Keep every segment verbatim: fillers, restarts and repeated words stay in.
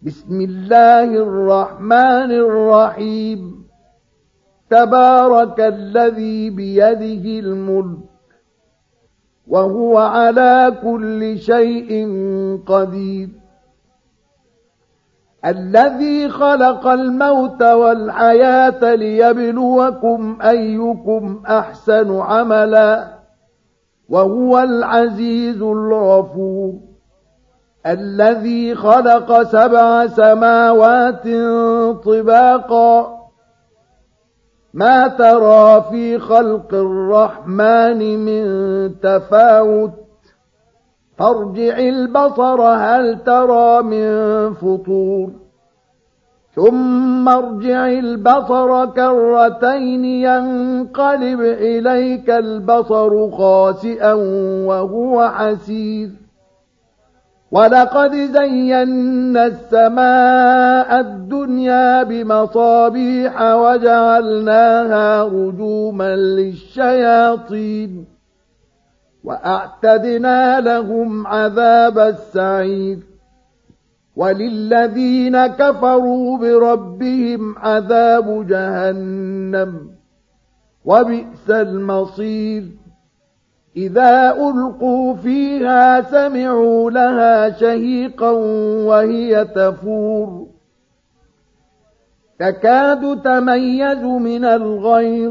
بسم الله الرحمن الرحيم تبارك الذي بيده الملك وهو على كل شيء قدير الذي خلق الموت والحياة ليبلوكم أيكم أحسن عملا وهو العزيز الغفور الذي خلق سبع سماوات طباقا ما ترى في خلق الرحمن من تفاوت فارجع البصر هل ترى من فطور ثم ارجع البصر كرتين ينقلب إليك البصر خاسئا وهو حسير ولقد زينا السماء الدنيا بمصابيح وجعلناها رجوما للشياطين وأعتدنا لهم عذاب السعير وللذين كفروا بربهم عذاب جهنم وبئس المصير إذا ألقوا فيها سمعوا لها شهيقا وهي تفور تكاد تميز من الغيظ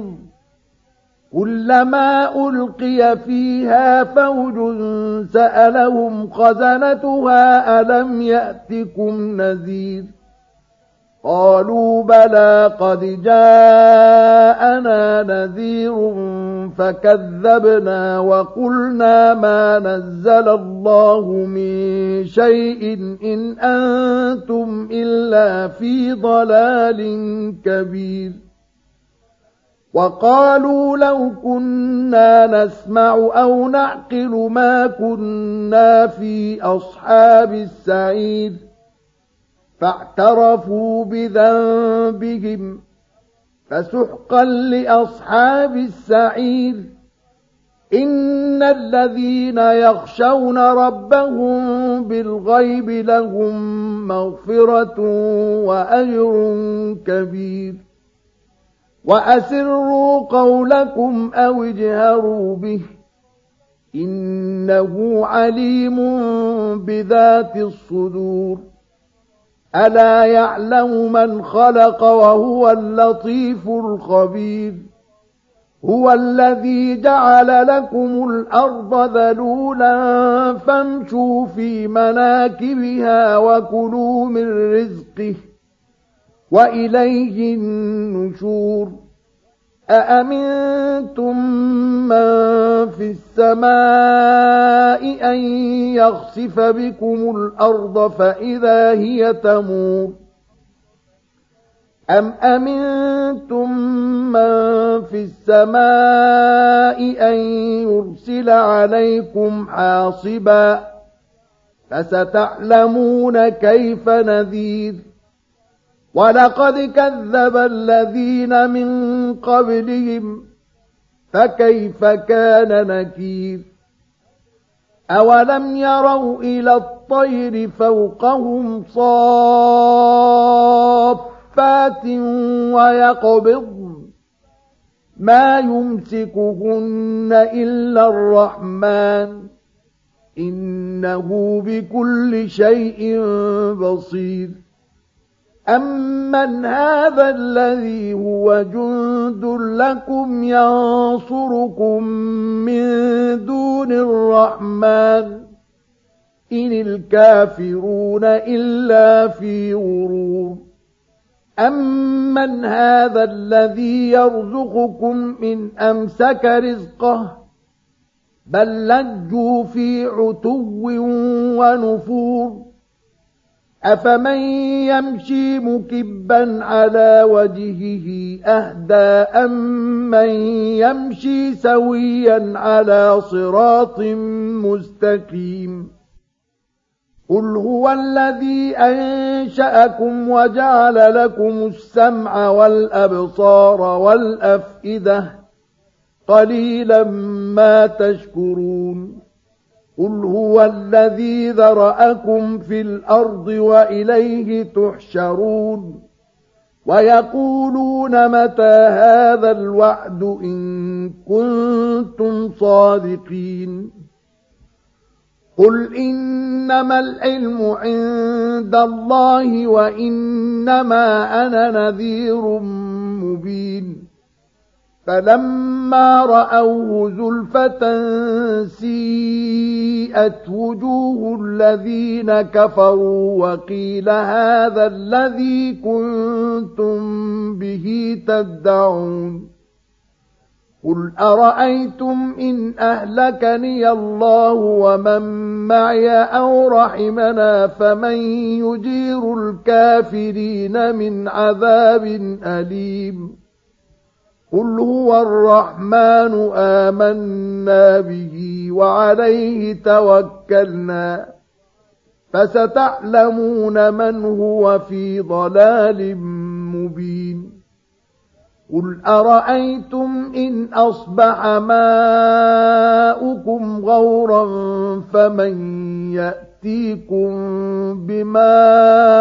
كلما ألقي فيها فوج سألهم خزنتها ألم يأتكم نذير قالوا بلى قد جاءنا نذير فكذبنا وقلنا ما نزل الله من شيء إن أنتم إلا في ضلال كبير وقالوا لو كنا نسمع أو نعقل ما كنا في أصحاب السعير فاعترفوا بذنبهم فسحقا لأصحاب السعير إن الذين يخشون ربهم بالغيب لهم مغفرة وأجر كبير وأسروا قولكم أو اجهروا به إنه عليم بذات الصدور ألا يعلم من خلق وهو اللطيف الخبير هو الذي جعل لكم الأرض ذلولا فامشوا في مناكبها وكلوا من رزقه وإليه النشور أأمنتم من في السماء أن يخسف بكم الأرض فإذا هي تمور أم أمنتم من في السماء أن يرسل عليكم حاصبا فستعلمون كيف نذير ولقد كذب الذين من قبلهم فكيف كان نكير أولم يروا إلى الطير فوقهم صافات ويقبضن ما يمسكهن إلا الرحمن إنه بكل شيء بصير أمن هذا الذي هو جند لكم ينصركم من دون الرحمن إن الكافرون إلا في غرور أمن هذا الذي يرزقكم إن أمسك رزقه بل لجوا في عتو ونفور أفمن يمشي مكبا على وجهه أهدى أمن يمشي سويا على صراط مستقيم قل هو الذي أنشأكم وجعل لكم السمع والأبصار والأفئدة قليلا ما تشكرون قل هو الذي ذرأكم في الأرض وإليه تحشرون ويقولون متى هذا الوعد إن كنتم صادقين قل إنما العلم عند الله وإنما أنا نذير مبين فلما رأوه زلفة سيئت وجوه الذين كفروا وقيل هذا الذي كنتم به تدعون قل أرأيتم إن أهلكني الله ومن معي أو رحمنا فمن يجير الكافرين من عذاب أليم قل هو الرحمن آمنا به وعليه توكلنا فستعلمون من هو في ضلال مبين قل أرأيتم إن أصبح ماؤكم غورا فمن يأتيكم بماء